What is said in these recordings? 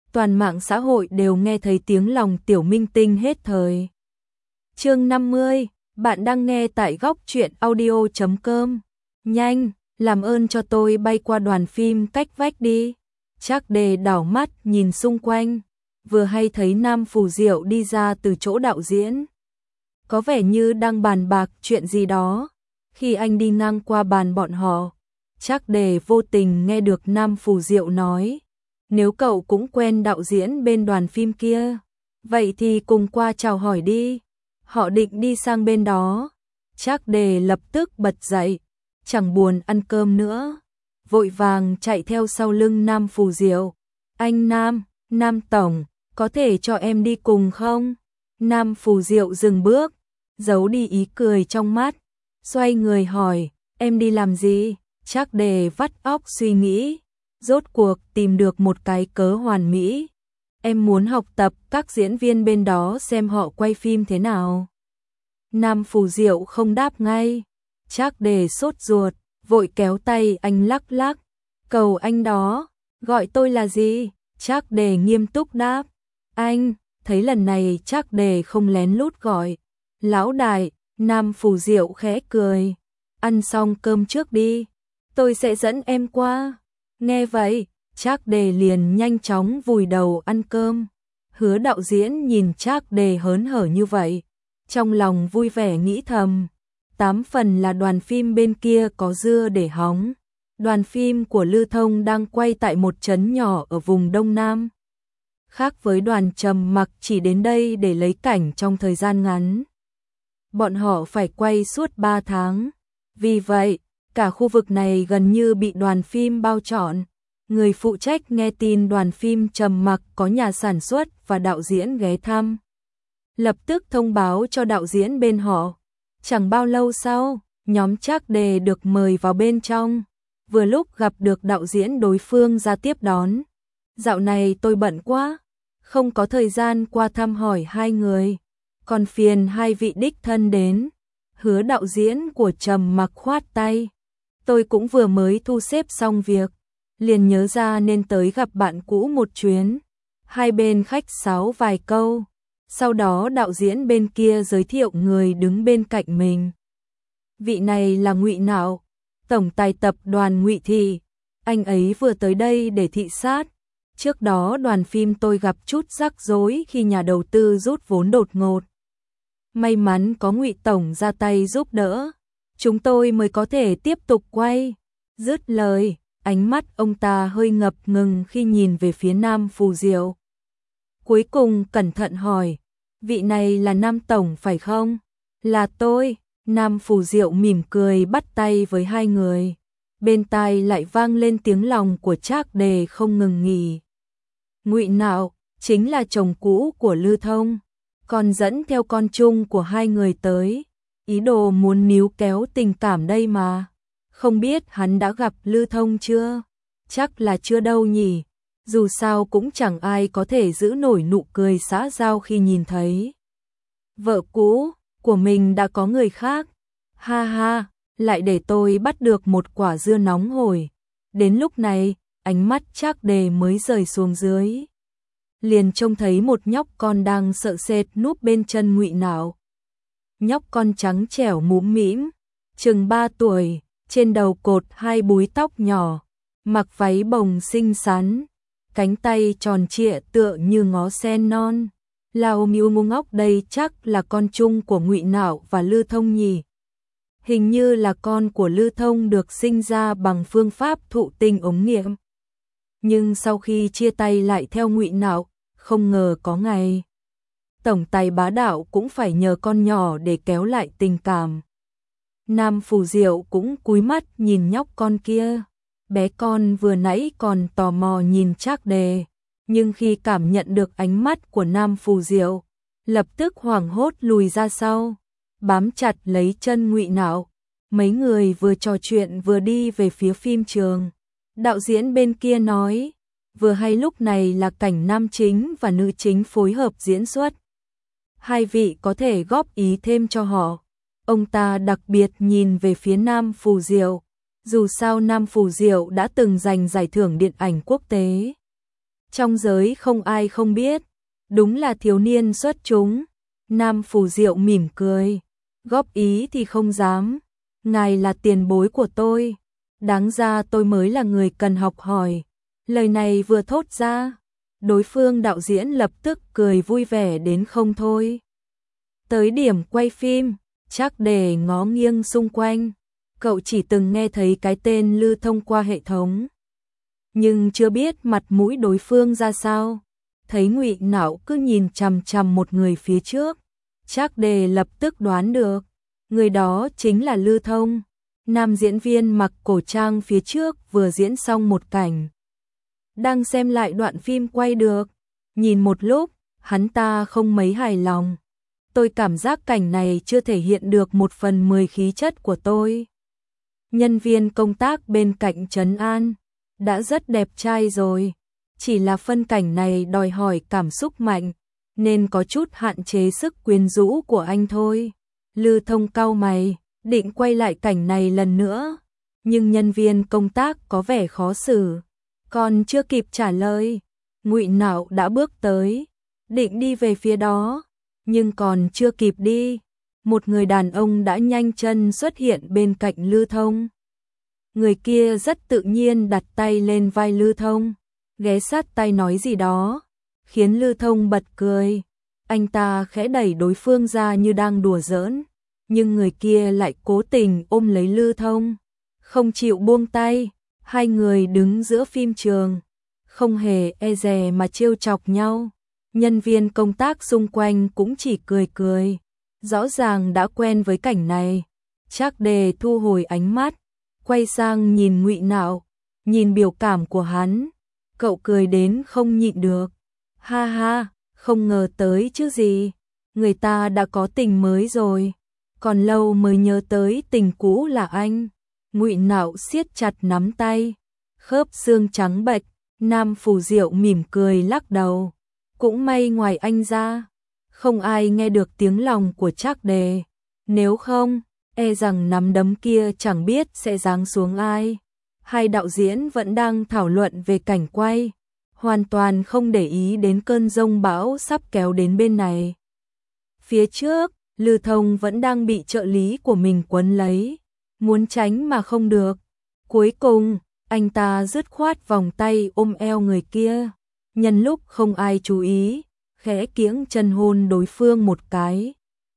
toàn mạng xã hội đều nghe thấy tiếng lòng tiểu minh tinh hết thời. Chương 50, bạn đang nghe tại góc truyện audio.com. Nhanh, làm ơn cho tôi bay qua đoàn phim cách vách đi. Trác Đề đảo mắt nhìn xung quanh, vừa hay thấy Nam Phù Diệu đi ra từ chỗ đạo diễn. Có vẻ như đang bàn bạc chuyện gì đó. Khi anh đi ngang qua bàn bọn họ, Trác Đề vô tình nghe được Nam Phù Diệu nói, nếu cậu cũng quen đạo diễn bên đoàn phim kia, vậy thì cùng qua chào hỏi đi. Họ định đi sang bên đó. Trác Đề lập tức bật dậy, chẳng buồn ăn cơm nữa, vội vàng chạy theo sau lưng Nam Phù Diệu. Anh Nam Tổng, có thể cho em đi cùng không? Nam Phù Diệu dừng bước, giấu đi ý cười trong mắt, xoay người hỏi, em đi làm gì? Trác Đề vắt óc suy nghĩ, rốt cuộc tìm được một cái cớ hoàn mỹ. Em muốn học tập các diễn viên bên đó xem họ quay phim thế nào. Nam Phù Diệu không đáp ngay. Trác Đề sốt ruột, vội kéo tay anh lắc lắc. Cầu anh đó, gọi tôi là gì? Trác Đề nghiêm túc đáp. Anh, thấy lần này Trác Đề không lén lút gọi. Lão đại, Nam Phù Diệu khẽ cười. Ăn xong cơm trước đi, tôi sẽ dẫn em qua. Nghe vậy, Trác Đề liền nhanh chóng vùi đầu ăn cơm. Hứa đạo diễn nhìn Trác Đề hớn hở như vậy, trong lòng vui vẻ nghĩ thầm, 8 phần là đoàn phim bên kia có dưa để hóng. Đoàn phim của Lư Thông đang quay tại một trấn nhỏ ở vùng Đông Nam. Khác với đoàn Trầm Mặc chỉ đến đây để lấy cảnh trong thời gian ngắn. Bọn họ phải quay suốt 3 tháng. Vì vậy, cả khu vực này gần như bị đoàn phim bao trọn. Người phụ trách nghe tin đoàn phim Trầm Mặc có nhà sản xuất và đạo diễn ghé thăm, lập tức thông báo cho đạo diễn bên họ. Chẳng bao lâu sau, nhóm Trác Đề được mời vào bên trong. Vừa lúc gặp được đạo diễn đối phương ra tiếp đón. Dạo này tôi bận quá, không có thời gian qua thăm hỏi hai người, còn phiền hai vị đích thân đến. Hứa đạo diễn của Trầm Mặc khoát tay. Tôi cũng vừa mới thu xếp xong việc, liền nhớ ra nên tới gặp bạn cũ một chuyến. Hai bên khách sáo vài câu, sau đó đạo diễn bên kia giới thiệu người đứng bên cạnh mình. Vị này là Ngụy Nạo, tổng tài tập đoàn Ngụy Thị. Anh ấy vừa tới đây để thị sát. Trước đó đoàn phim tôi gặp chút rắc rối khi nhà đầu tư rút vốn đột ngột. May mắn có Ngụy tổng ra tay giúp đỡ, chúng tôi mới có thể tiếp tục quay. Dứt lời, ánh mắt ông ta hơi ngập ngừng khi nhìn về phía Nam Phù Diệu. Cuối cùng cẩn thận hỏi, vị này là Nam tổng phải không? Là tôi. Nam Phù Diệu mỉm cười bắt tay với hai người. Bên tai lại vang lên tiếng lòng của Trác Đề không ngừng nghỉ. Ngụy Nạo chính là chồng cũ của Lư Thông, còn dẫn theo con chung của hai người tới, ý đồ muốn níu kéo tình cảm đây mà. Không biết hắn đã gặp Lư Thông chưa? Chắc là chưa đâu nhỉ. Dù sao cũng chẳng ai có thể giữ nổi nụ cười xã giao khi nhìn thấy vợ cũ của mình đã có người khác. Ha ha, lại để tôi bắt được một quả dưa nóng hổi. Đến lúc này, ánh mắt Trác Đề mới rời xuống dưới. Liền trông thấy một nhóc con đang sợ sệt núp bên chân Ngụy Nạo. Nhóc con trắng trẻo mũm mĩm, chừng 3 tuổi, trên đầu cột 2 búi tóc nhỏ, mặc váy bồng xinh xắn, cánh tay tròn trịa tựa như ngó sen non. Lao miu ngu ngốc đây chắc là con chung của Ngụy Nạo và Lư Thông nhỉ. Hình như là con của Lư Thông được sinh ra bằng phương pháp thụ tinh ống nghiệm. Nhưng sau khi chia tay lại theo Ngụy Nạo, không ngờ có ngày tổng tài bá đạo cũng phải nhờ con nhỏ để kéo lại tình cảm. Nam Phù Diệu cũng cúi mắt nhìn nhóc con kia. Bé con vừa nãy còn tò mò nhìn Trác Đề, nhưng khi cảm nhận được ánh mắt của Nam Phù Diệu, lập tức hoảng hốt lùi ra sau, bám chặt lấy chân Ngụy Nạo. Mấy người vừa trò chuyện vừa đi về phía phim trường. Đạo diễn bên kia nói, vừa hay lúc này là cảnh nam chính và nữ chính phối hợp diễn xuất. Hai vị có thể góp ý thêm cho họ. Ông ta đặc biệt nhìn về phía Nam Phù Diệu. Dù sao Nam Phù Diệu đã từng giành giải thưởng điện ảnh quốc tế. Trong giới không ai không biết, đúng là thiếu niên xuất chúng. Nam Phủ Diệu mỉm cười, góp ý thì không dám, ngài là tiền bối của tôi, đáng ra tôi mới là người cần học hỏi. Lời này vừa thốt ra, đối phương đạo diễn lập tức cười vui vẻ đến không thôi. Tới điểm quay phim, Trác Đề ngó nghiêng xung quanh, cậu chỉ từng nghe thấy cái tên Lư Thông qua hệ thống, nhưng chưa biết mặt mũi đối phương ra sao. Thấy Ngụy Nạo cứ nhìn chằm chằm một người phía trước, Trác Đề lập tức đoán được, người đó chính là Lư Thông. Nam diễn viên mặc cổ trang phía trước vừa diễn xong một cảnh, đang xem lại đoạn phim quay được, nhìn một lúc, hắn ta không mấy hài lòng. Tôi cảm giác cảnh này chưa thể hiện được 1/10 khí chất của tôi. Nhân viên công tác bên cạnh trấn an, đã rất đẹp trai rồi, chỉ là phân cảnh này đòi hỏi cảm xúc mạnh, nên có chút hạn chế sức quyến rũ của anh thôi. Lư Thông cau mày, định quay lại cảnh này lần nữa, nhưng nhân viên công tác có vẻ khó xử, còn chưa kịp trả lời, Ngụy Nạo đã bước tới, định đi về phía đó, nhưng còn chưa kịp đi, một người đàn ông đã nhanh chân xuất hiện bên cạnh Lư Thông. Người kia rất tự nhiên đặt tay lên vai Lư Thông, ghé sát tay nói gì đó, khiến Lư Thông bật cười. Anh ta khẽ đẩy đối phương ra như đang đùa giỡn, nhưng người kia lại cố tình ôm lấy Lư Thông, không chịu buông tay. Hai người đứng giữa phim trường, không hề e dè mà trêu chọc nhau. Nhân viên công tác xung quanh cũng chỉ cười cười, rõ ràng đã quen với cảnh này. Trác Đề thu hồi ánh mắt, quay sang nhìn Ngụy Nạo, nhìn biểu cảm của hắn, cậu cười đến không nhịn được. Ha ha, không ngờ tới chứ gì, người ta đã có tình mới rồi, còn lâu mới nhớ tới tình cũ là anh. Ngụy Nạo siết chặt nắm tay, khớp xương trắng bệch. Nam Phủ Diệu mỉm cười lắc đầu, cũng may ngoài anh ra, không ai nghe được tiếng lòng của Trác Đề, nếu không, e rằng nắm đấm kia chẳng biết sẽ giáng xuống ai. Hai đạo diễn vẫn đang thảo luận về cảnh quay, hoàn toàn không để ý đến cơn giông bão sắp kéo đến bên này. Phía trước, Lư Thông vẫn đang bị trợ lý của mình quấn lấy, muốn tránh mà không được. Cuối cùng, anh ta dứt khoát vòng tay ôm eo người kia, nhân lúc không ai chú ý, khẽ kiễng chân hôn đối phương một cái.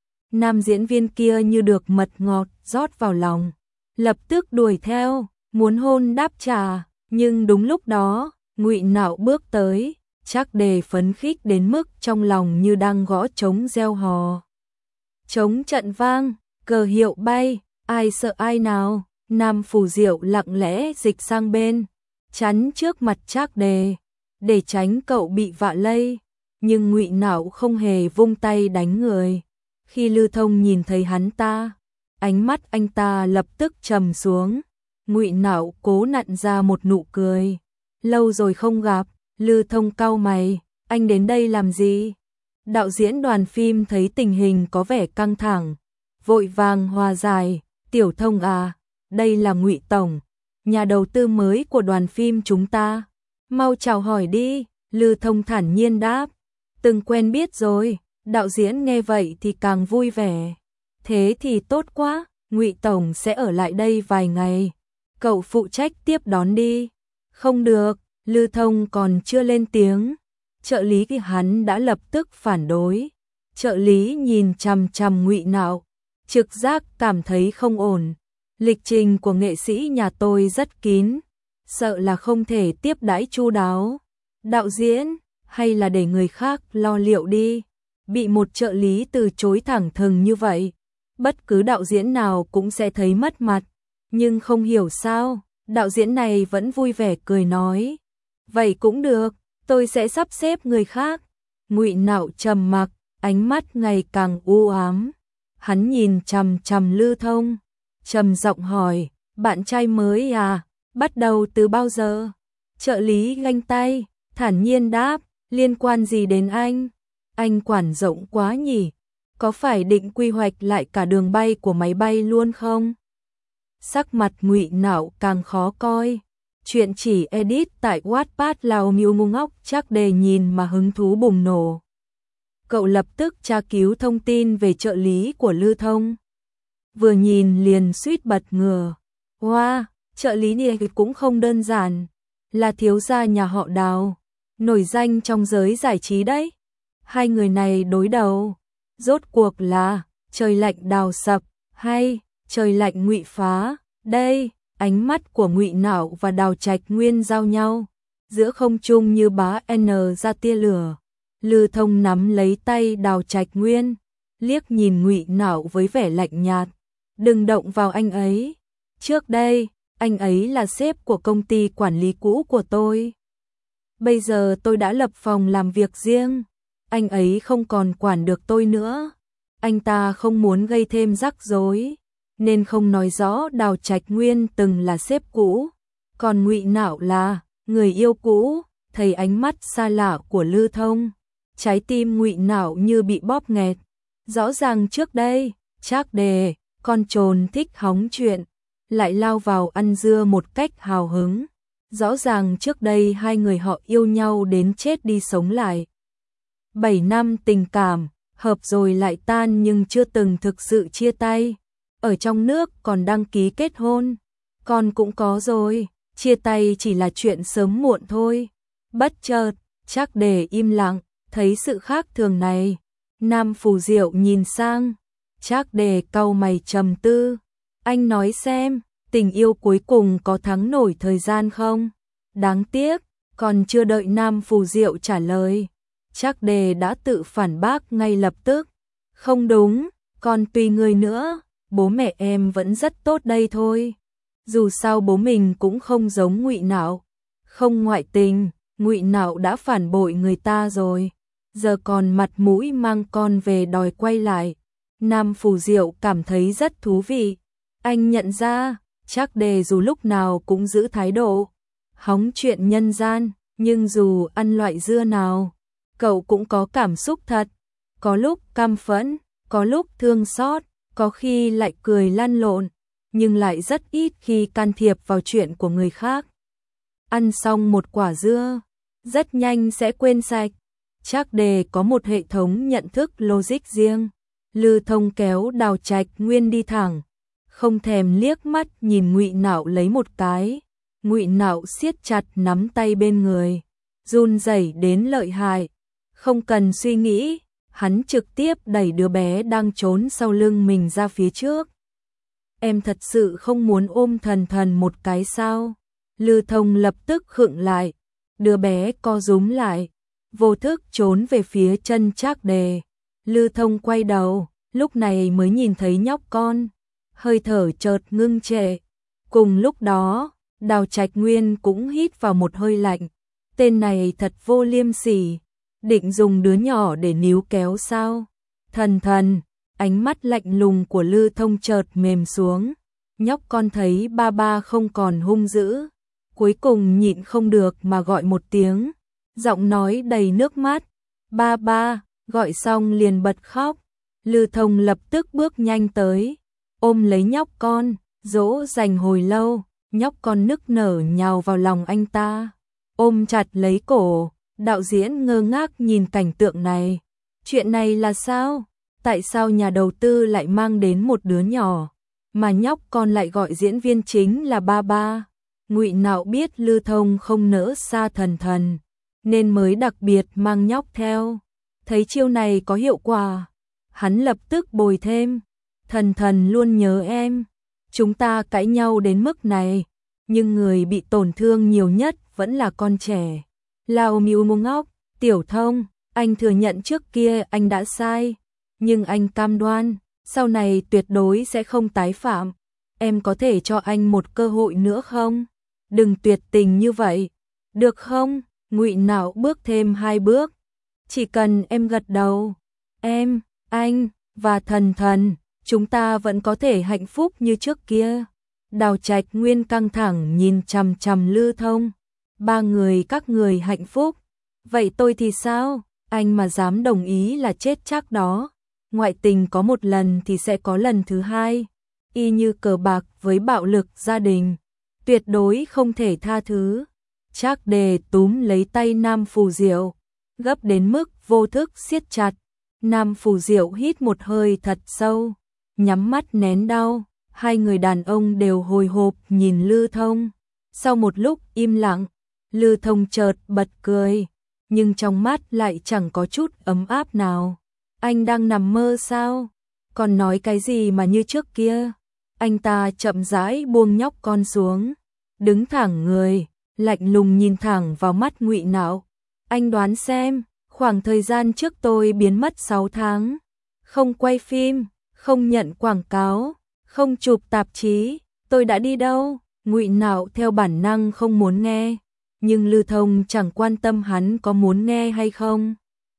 Nam diễn viên kia như được mật ngọt rót vào lòng, lập tức đuổi theo, muốn hôn đáp trả, nhưng đúng lúc đó, Ngụy Nạo bước tới, Trác Đề phấn khích đến mức trong lòng như đang gõ trống reo hò. Trống trận vang, cờ hiệu bay, ai sợ ai nào. Nam Phủ Diệu lặng lẽ dịch sang bên, chắn trước mặt Trác Đề, để tránh cậu bị vạ lây, nhưng Ngụy Nạo không hề vung tay đánh người. Khi Lư Thông nhìn thấy hắn ta, ánh mắt anh ta lập tức trầm xuống. Ngụy Nạo cố nặn ra một nụ cười. Lâu rồi không gặp. Lư Thông cau mày, anh đến đây làm gì? Đạo diễn đoàn phim thấy tình hình có vẻ căng thẳng, vội vàng hòa giải. Tiểu Thông à, đây là Ngụy Tổng, nhà đầu tư mới của đoàn phim chúng ta, mau chào hỏi đi. Lư Thông thản nhiên đáp, từng quen biết rồi. Đạo diễn nghe vậy thì càng vui vẻ, thế thì tốt quá, Ngụy Tổng sẽ ở lại đây vài ngày, cậu phụ trách tiếp đón đi. Không được, Lư Thông còn chưa lên tiếng, trợ lý của hắn đã lập tức phản đối. Trợ lý nhìn chằm chằm Ngụy Nạo, trực giác cảm thấy không ổn. Lịch trình của nghệ sĩ nhà tôi rất kín, sợ là không thể tiếp đãi chu đáo. Đạo diễn, hay là để người khác lo liệu đi. Bị một trợ lý từ chối thẳng thừng như vậy, bất cứ đạo diễn nào cũng sẽ thấy mất mặt. Nhưng không hiểu sao, đạo diễn này vẫn vui vẻ cười nói, vậy cũng được, tôi sẽ sắp xếp người khác. Ngụy Nạo trầm mặc, ánh mắt ngày càng u ám. Hắn nhìn chằm chằm Lư Thông, trầm giọng hỏi, bạn trai mới à, bắt đầu từ bao giờ? Trợ lý ganh tay, thản nhiên đáp, liên quan gì đến anh? Anh quản rộng quá nhỉ, có phải định quy hoạch lại cả đường bay của máy bay luôn không? Sắc mặt Ngụy Nạo càng khó coi, Chuyện chỉ edit tại Wattpad. Lao Miu ngu ngốc Trác Đề nhìn mà hứng thú bùng nổ. Cậu lập tức tra cứu thông tin về trợ lý của Lư Thông. Vừa nhìn liền suýt bật ngửa. Wow, trợ lý này cũng không đơn giản. Là thiếu gia nhà họ Đào, nổi danh trong giới giải trí đấy. Hai người này đối đầu, rốt cuộc là trời lạnh Đào sập hay trời lạnh Ngụy phá. Đây, ánh mắt của Ngụy Nạo và Đào Trạch Nguyên giao nhau, giữa không trung như bá N ra tia lửa. Lư Thông nắm lấy tay Đào Trạch Nguyên, liếc nhìn Ngụy Nạo với vẻ lạnh nhạt. Đừng động vào anh ấy. Trước đây, anh ấy là sếp của công ty quản lý cũ của tôi. Bây giờ tôi đã lập phòng làm việc riêng. Anh ấy không còn quản được tôi nữa. Anh ta không muốn gây thêm rắc rối, nên không nói rõ Đào Trạch Nguyên từng là sếp cũ, còn Ngụy Nạo là người yêu cũ. Thấy ánh mắt xa lạ của Lư Thông, trái tim Ngụy Nạo như bị bóp nghẹt. Rõ ràng trước đây, Trác Đề, con trồn thích hóng chuyện, lại lao vào ăn dưa một cách hào hứng. Rõ ràng trước đây hai người họ yêu nhau đến chết đi sống lại. 7 năm tình cảm, hợp rồi lại tan nhưng chưa từng thực sự chia tay. Ở trong nước còn đăng ký kết hôn, con cũng có rồi, chia tay chỉ là chuyện sớm muộn thôi. Bất chợt, Trác Đề im lặng, thấy sự khác thường này. Nam Phù Diệu nhìn sang, Trác Đề cau mày trầm tư. Anh nói xem, tình yêu cuối cùng có thắng nổi thời gian không? Đáng tiếc, còn chưa đợi Nam Phù Diệu trả lời, Trác Đề đã tự phản bác ngay lập tức. Không đúng, còn tùy người nữa, bố mẹ em vẫn rất tốt đây thôi. Dù sao bố mình cũng không giống Ngụy Nạo, không ngoại tình, Ngụy Nạo đã phản bội người ta rồi, giờ còn mặt mũi mang con về đòi quay lại. Nam Phù Diệu cảm thấy rất thú vị. Anh nhận ra, Trác Đề dù lúc nào cũng giữ thái độ hóng chuyện nhân gian, nhưng dù ăn loại dưa nào, cậu cũng có cảm xúc thật. Có lúc căm phẫn, có lúc thương xót, có khi lại cười lăn lộn, nhưng lại rất ít khi can thiệp vào chuyện của người khác. Ăn xong một quả dưa, rất nhanh sẽ quên sạch. Trác Đề có một hệ thống nhận thức logic riêng. Lư Thông kéo Đào Trạch Nguyên đi thẳng, không thèm liếc mắt nhìn Ngụy Nạo lấy một cái. Ngụy Nạo siết chặt nắm tay bên người, run rẩy đến lợi hại. Không cần suy nghĩ, hắn trực tiếp đẩy đứa bé đang trốn sau lưng mình ra phía trước. Em thật sự không muốn ôm Thần Thần một cái sao? Lư Thông lập tức khựng lại, đứa bé co rúm lại, vô thức trốn về phía chân Trác Đề. Lư Thông quay đầu, lúc này mới nhìn thấy nhóc con, hơi thở chợt ngưng trệ. Cùng lúc đó, Đào Trạch Nguyên cũng hít vào một hơi lạnh. Tên này thật vô liêm sỉ, định dùng đứa nhỏ để níu kéo sao? Thần Thần, ánh mắt lạnh lùng của Lư Thông chợt mềm xuống. Nhóc con thấy ba ba không còn hung dữ, cuối cùng nhịn không được mà gọi một tiếng, giọng nói đầy nước mắt. Ba ba, gọi xong liền bật khóc. Lư Thông lập tức bước nhanh tới, ôm lấy nhóc con, dỗ dành hồi lâu. Nhóc con nức nở nhào vào lòng anh ta, ôm chặt lấy cổ. Đạo diễn ngơ ngác nhìn cảnh tượng này. Chuyện này là sao? Tại sao nhà đầu tư lại mang đến một đứa nhỏ, mà nhóc con lại gọi diễn viên chính là ba ba? Ngụy Nạo biết Lư Thông không nỡ xa Thần Thần, nên mới đặc biệt mang nhóc theo. Thấy chiêu này có hiệu quả, hắn lập tức bồi thêm. Thần Thần luôn nhớ em. Chúng ta cãi nhau đến mức này, nhưng người bị tổn thương nhiều nhất vẫn là con trẻ. Lao Miu ngu ngốc, Tiểu Thông, anh thừa nhận trước kia anh đã sai, nhưng anh cam đoan, sau này tuyệt đối sẽ không tái phạm. Em có thể cho anh một cơ hội nữa không? Đừng tuyệt tình như vậy, được không? Ngụy Nạo bước thêm 2 bước. Chỉ cần em gật đầu, em, anh và Thần Thần, chúng ta vẫn có thể hạnh phúc như trước kia. Đào Trạch Nguyên căng thẳng nhìn chằm chằm Lư Thông. 3 người các người hạnh phúc, vậy tôi thì sao? Anh mà dám đồng ý là chết chắc đó. Ngoại tình có một lần thì sẽ có lần thứ hai, y như cờ bạc với bạo lực gia đình. tuyệt đối không thể tha thứ. Trác Đề túm lấy tay Nam Phù Diệu, gấp đến mức vô thức siết chặt. Nam Phù Diệu hít một hơi thật sâu, nhắm mắt nén đau. Hai người đàn ông đều hồi hộp nhìn Lư Thông. Sau một lúc im lặng, Lư Thông chợt bật cười, nhưng trong mắt lại chẳng có chút ấm áp nào. Anh đang nằm mơ sao? Còn nói cái gì mà như trước kia? Anh ta chậm rãi buông nhóc con xuống, đứng thẳng người, lạnh lùng nhìn thẳng vào mắt Ngụy Nạo. Anh đoán xem, khoảng thời gian trước tôi biến mất 6 tháng, không quay phim, không nhận quảng cáo, không chụp tạp chí, tôi đã đi đâu? Ngụy Nạo theo bản năng không muốn nghe, nhưng Lư Thông chẳng quan tâm hắn có muốn nghe hay không.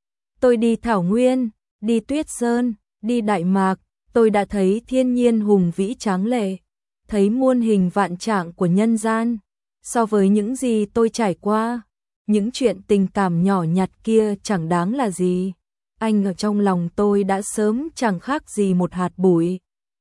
Tôi đi Thảo Nguyên, đi Tuyết Sơn, đi Đại Mạc, tôi đã thấy thiên nhiên hùng vĩ tráng lệ, thấy muôn hình vạn trạng của nhân gian. So với những gì tôi trải qua, những chuyện tình cảm nhỏ nhặt kia chẳng đáng là gì. Anh ở trong lòng tôi đã sớm chẳng khác gì một hạt bụi,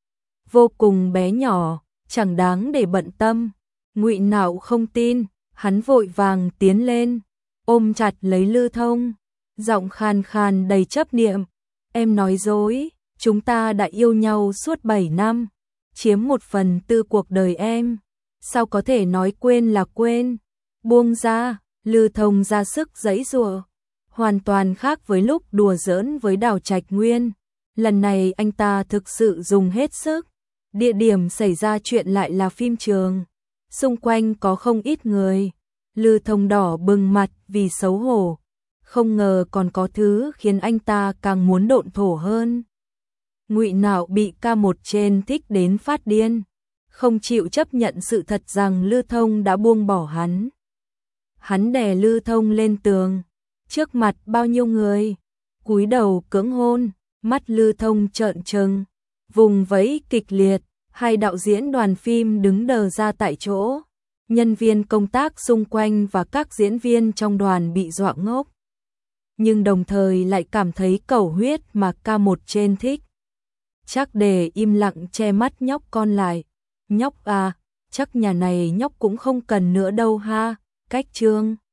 vô cùng bé nhỏ, chẳng đáng để bận tâm. Ngụy Nạo không tin, hắn vội vàng tiến lên, ôm chặt lấy Lư Thông, giọng khàn khàn đầy chấp niệm. Em nói dối, chúng ta đã yêu nhau suốt 7 năm, chiếm 1/4 cuộc đời em. Sao có thể nói quên là quên? Buông ra. Lư Thông ra sức giãy giụa, hoàn toàn khác với lúc đùa giỡn với Đào Trạch Nguyên. Lần này anh ta thực sự dùng hết sức. Địa điểm xảy ra chuyện lại là phim trường, xung quanh có không ít người. Lư Thông đỏ bừng mặt vì xấu hổ, không ngờ còn có thứ khiến anh ta càng muốn độn thổ hơn. Ngụy Nạo bị K1 trên thích đến phát điên, không chịu chấp nhận sự thật rằng Lư Thông đã buông bỏ hắn. Hắn đè Lư Thông lên tường, trước mặt bao nhiêu người, cúi đầu cưỡng hôn, mắt Lư Thông trợn trừng, vùng vẫy kịch liệt. Hai đạo diễn đoàn phim đứng đờ ra tại chỗ, nhân viên công tác xung quanh và các diễn viên trong đoàn bị dọa ngốc, nhưng đồng thời lại cảm thấy cầu huyết mà K1 trên thích. Trác Đề im lặng che mắt nhóc con lại. Nhóc à, chắc nhà này nhóc cũng không cần nữa đâu ha. Cách chương